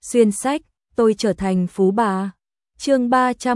Xuyên sách, tôi trở thành phú bà. Chương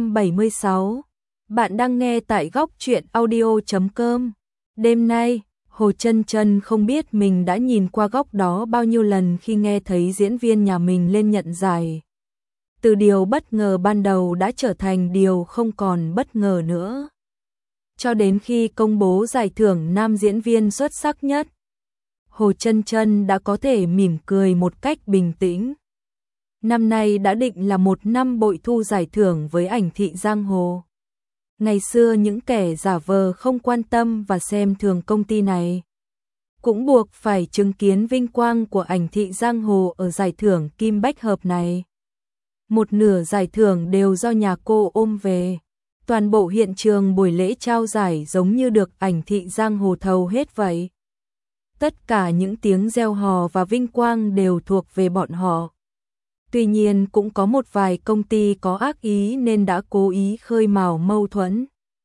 376. Bạn đang nghe tại góc truyện audio.com. Đêm nay, Hồ Chân Chân không biết mình đã nhìn qua góc đó bao nhiêu lần khi nghe thấy diễn viên nhà mình lên nhận giải. Từ điều bất ngờ ban đầu đã trở thành điều không còn bất ngờ nữa. Cho đến khi công bố giải thưởng nam diễn viên xuất sắc nhất, Hồ Chân Chân đã có thể mỉm cười một cách bình tĩnh. Năm nay đã định là một năm bội thu giải thưởng với ảnh thị giang hồ. Ngày xưa những kẻ giả vờ không quan tâm và xem thường công ty này cũng buộc phải chứng kiến vinh quang của ảnh thị giang hồ ở giải thưởng Kim Bách Hợp này. Một nửa giải thưởng đều do nhà cô ôm về. Toàn bộ hiện trường buổi lễ trao giải giống như được ảnh thị giang hồ thầu hết vậy. Tất cả những tiếng reo hò và vinh quang đều thuộc về bọn họ. Tuy nhiên cũng có một vài công ty có ác ý nên đã cố ý khơi mào mâu thuẫn.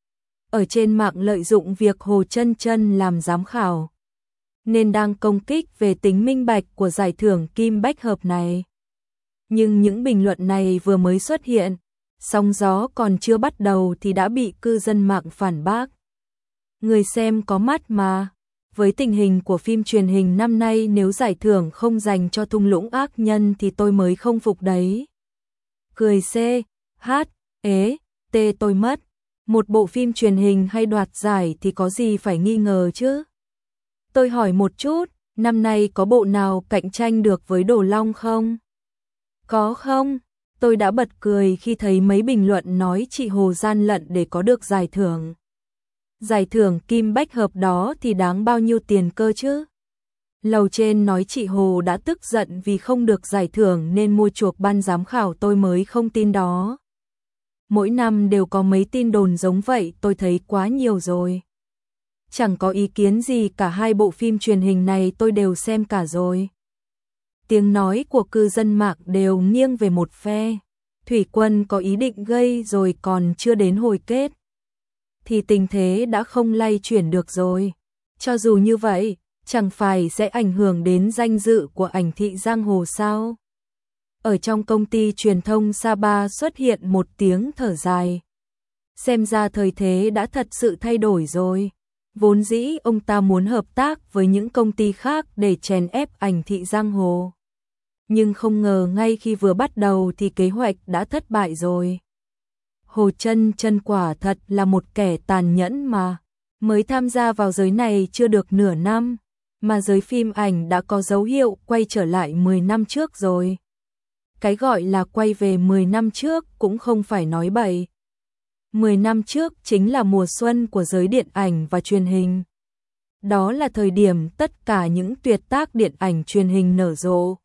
Ở trên mạng lợi dụng việc Hồ Chân Chân làm giám khảo, nên đang công kích về tính minh bạch của giải thưởng Kim Bách Hợp này. Nhưng những bình luận này vừa mới xuất hiện, sóng gió còn chưa bắt đầu thì đã bị cư dân mạng phản bác. Người xem có mắt mà. Với tình hình của phim truyền hình năm nay, nếu giải thưởng không dành cho thung lũng ác nhân thì tôi mới không phục đấy. Cười C, H, ế, T tôi mất. Một bộ phim truyền hình hay đoạt giải thì có gì phải nghi ngờ chứ? Tôi hỏi một chút, năm nay có bộ nào cạnh tranh được với Đồ Long không? Có không? Tôi đã bật cười khi thấy mấy bình luận nói chị Hồ gian lận để có được giải thưởng. Giải thưởng Kim Bách Hợp đó thì đáng bao nhiêu tiền cơ chứ? Lầu trên nói chị Hồ đã tức giận vì không được giải thưởng nên mua chuộc ban giám khảo, tôi mới không tin đó. Mỗi năm đều có mấy tin đồn giống vậy, tôi thấy quá nhiều rồi. Chẳng có ý kiến gì cả, hai bộ phim truyền hình này tôi đều xem cả rồi. Tiếng nói của cư dân mạng đều nghiêng về một phe. Thủy Quân có ý định gây rồi còn chưa đến hồi kết thì tình thế đã không lay chuyển được rồi. Cho dù như vậy, chẳng phải sẽ ảnh hưởng đến danh dự của ảnh thị giang hồ sao? Ở trong công ty truyền thông Sapa xuất hiện một tiếng thở dài. Xem ra thời thế đã thật sự thay đổi rồi. Vốn dĩ ông ta muốn hợp tác với những công ty khác để chèn ép ảnh thị giang hồ. Nhưng không ngờ ngay khi vừa bắt đầu thì kế hoạch đã thất bại rồi. Hồ Chân Chân quả thật là một kẻ tàn nhẫn mà. Mới tham gia vào giới này chưa được nửa năm, mà giới phim ảnh đã có dấu hiệu quay trở lại 10 năm trước rồi. Cái gọi là quay về 10 năm trước cũng không phải nói bậy. 10 năm trước chính là mùa xuân của giới điện ảnh và truyền hình. Đó là thời điểm tất cả những tuyệt tác điện ảnh truyền hình nở rộ.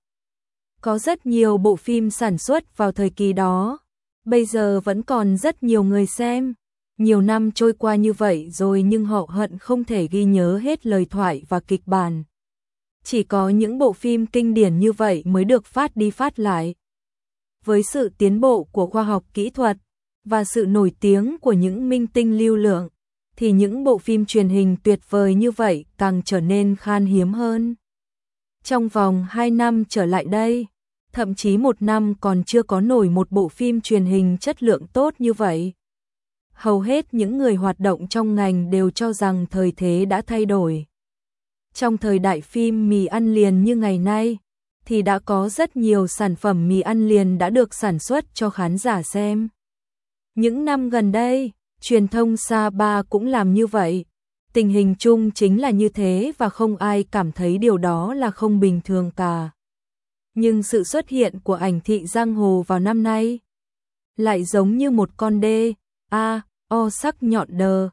Có rất nhiều bộ phim sản xuất vào thời kỳ đó. Bây giờ vẫn còn rất nhiều người xem. Nhiều năm trôi qua như vậy rồi nhưng họ hận không thể ghi nhớ hết lời thoại và kịch bản. Chỉ có những bộ phim kinh điển như vậy mới được phát đi phát lại. Với sự tiến bộ của khoa học kỹ thuật và sự nổi tiếng của những minh tinh lưu lượng, thì những bộ phim truyền hình tuyệt vời như vậy càng trở nên khan hiếm hơn. Trong vòng 2 năm trở lại đây, thậm chí một năm còn chưa có nổi một bộ phim truyền hình chất lượng tốt như vậy. Hầu hết những người hoạt động trong ngành đều cho rằng thời thế đã thay đổi. Trong thời đại phim mì ăn liền như ngày nay, thì đã có rất nhiều sản phẩm mì ăn liền đã được sản xuất cho khán giả xem. Những năm gần đây, truyền thông Sapa cũng làm như vậy. Tình hình chung chính là như thế và không ai cảm thấy điều đó là không bình thường cả. Nhưng sự xuất hiện của ảnh thị giang hồ vào năm nay lại giống như một con đê, o sắc nhọn đờ,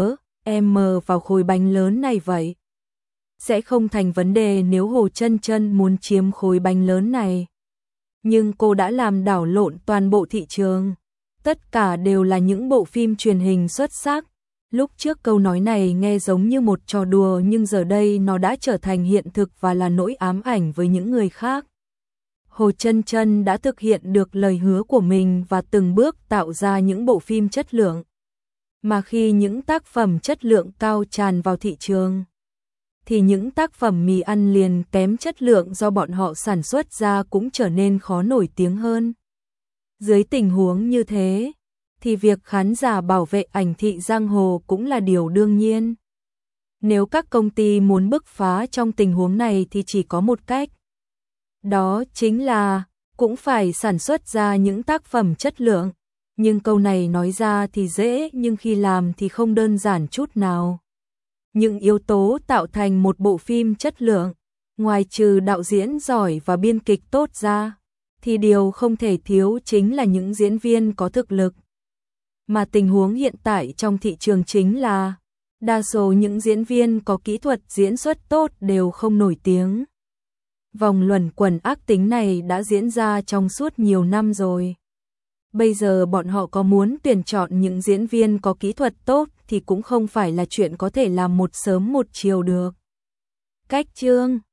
vào khối bánh lớn này vậy. Sẽ không thành vấn đề nếu Hồ Chân Chân muốn chiếm khối bánh lớn này. Nhưng cô đã làm đảo lộn toàn bộ thị trường. Tất cả đều là những bộ phim truyền hình xuất sắc. Lúc trước câu nói này nghe giống như một trò đùa nhưng giờ đây nó đã trở thành hiện thực và là nỗi ám ảnh với những người khác. Hồ Chân Chân đã thực hiện được lời hứa của mình và từng bước tạo ra những bộ phim chất lượng. Mà khi những tác phẩm chất lượng cao tràn vào thị trường, thì những tác phẩm mì ăn liền kém chất lượng do bọn họ sản xuất ra cũng trở nên khó nổi tiếng hơn. Dưới tình huống như thế, thì việc khán giả bảo vệ ảnh thị giang hồ cũng là điều đương nhiên. Nếu các công ty muốn bứt phá trong tình huống này thì chỉ có một cách. Đó chính là cũng phải sản xuất ra những tác phẩm chất lượng. Nhưng câu này nói ra thì dễ nhưng khi làm thì không đơn giản chút nào. Những yếu tố tạo thành một bộ phim chất lượng, ngoài trừ đạo diễn giỏi và biên kịch tốt ra, thì điều không thể thiếu chính là những diễn viên có thực lực. Mà tình huống hiện tại trong thị trường chính là đa số những diễn viên có kỹ thuật diễn xuất tốt đều không nổi tiếng. Vòng luẩn quẩn ác tính này đã diễn ra trong suốt nhiều năm rồi. Bây giờ bọn họ có muốn tuyển chọn những diễn viên có kỹ thuật tốt thì cũng không phải là chuyện có thể làm một sớm một chiều được. Cách chương